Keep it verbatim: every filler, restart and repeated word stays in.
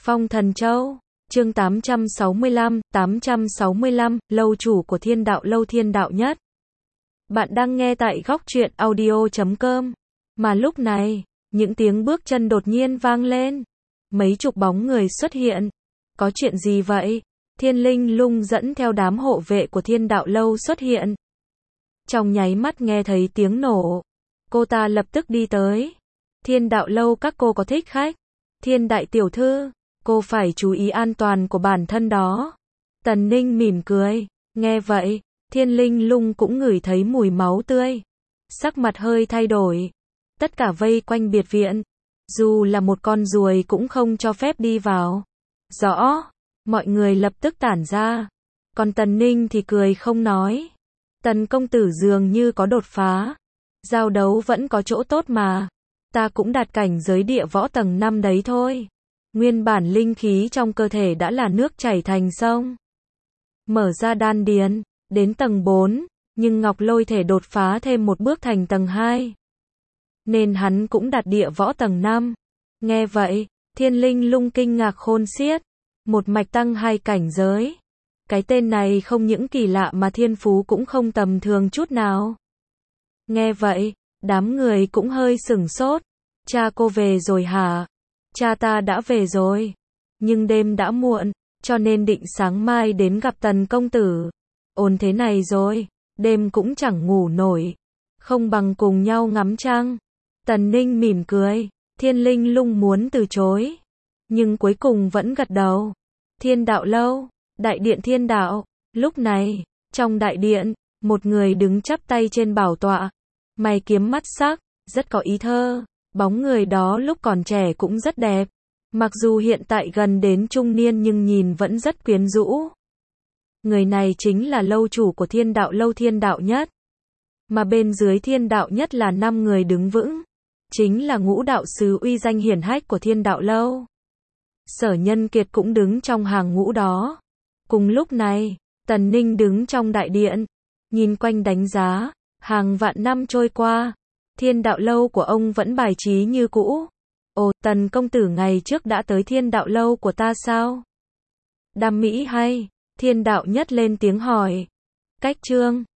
Phong Thần Châu, chương tám trăm sáu mươi lăm, tám trăm sáu mươi lăm, lâu chủ của Thiên Đạo Lâu Thiên Đạo Nhất. Bạn đang nghe tại góc truyện audio chấm com. Mà lúc này, những tiếng bước chân đột nhiên vang lên. Mấy chục bóng người xuất hiện. Có chuyện gì vậy? Thiên Linh Lung dẫn theo đám hộ vệ của Thiên Đạo Lâu xuất hiện. Trong nháy mắt nghe thấy tiếng nổ, cô ta lập tức đi tới. Thiên Đạo Lâu các cô có thích khách? Thiên Đại tiểu thư, cô phải chú ý an toàn của bản thân đó. Tần Ninh mỉm cười. Nghe vậy, Thiên Linh Lung cũng ngửi thấy mùi máu tươi. Sắc mặt hơi thay đổi. Tất cả vây quanh biệt viện. Dù là một con ruồi cũng không cho phép đi vào. Rõ. Mọi người lập tức tản ra. Còn Tần Ninh thì cười không nói. Tần công tử dường như có đột phá. Giao đấu vẫn có chỗ tốt mà. Ta cũng đạt cảnh giới địa võ tầng năm đấy thôi. Nguyên bản linh khí trong cơ thể đã là nước chảy thành sông. Mở ra đan điền, đến tầng bốn, nhưng Ngọc Lôi thể đột phá thêm một bước thành tầng hai. Nên hắn cũng đạt địa võ tầng năm. Nghe vậy, Thiên Linh Lung kinh ngạc khôn xiết. Một mạch tăng hai cảnh giới. Cái tên này không những kỳ lạ mà thiên phú cũng không tầm thường chút nào. Nghe vậy, đám người cũng hơi sửng sốt. Cha cô về rồi hả? Cha ta đã về rồi. Nhưng đêm đã muộn, cho nên định sáng mai đến gặp Tần công tử. Ồn thế này rồi, đêm cũng chẳng ngủ nổi. Không bằng cùng nhau ngắm trăng. Tần Ninh mỉm cười. Thiên Linh Lung muốn từ chối, nhưng cuối cùng vẫn gật đầu. Thiên Đạo Lâu, đại điện Thiên Đạo. Lúc này, trong đại điện, một người đứng chắp tay trên bảo tọa. Mày kiếm mắt sắc, rất có ý thơ. Bóng người đó lúc còn trẻ cũng rất đẹp. Mặc dù hiện tại gần đến trung niên nhưng nhìn vẫn rất quyến rũ. Người này chính là lâu chủ của Thiên Đạo Lâu Thiên Đạo Nhất. Mà bên dưới Thiên Đạo Nhất là năm người đứng vững. Chính là ngũ đạo sứ uy danh hiển hách của Thiên Đạo Lâu. Sở Nhân Kiệt cũng đứng trong hàng ngũ đó. Cùng lúc này, Tần Ninh đứng trong đại điện. Nhìn quanh đánh giá, hàng vạn năm trôi qua. Thiên Đạo Lâu của ông vẫn bài trí như cũ. Ồ, Tần công tử ngày trước đã tới Thiên Đạo Lâu của ta sao? Đam mỹ hay? Thiên Đạo Nhất lên tiếng hỏi. Cách chương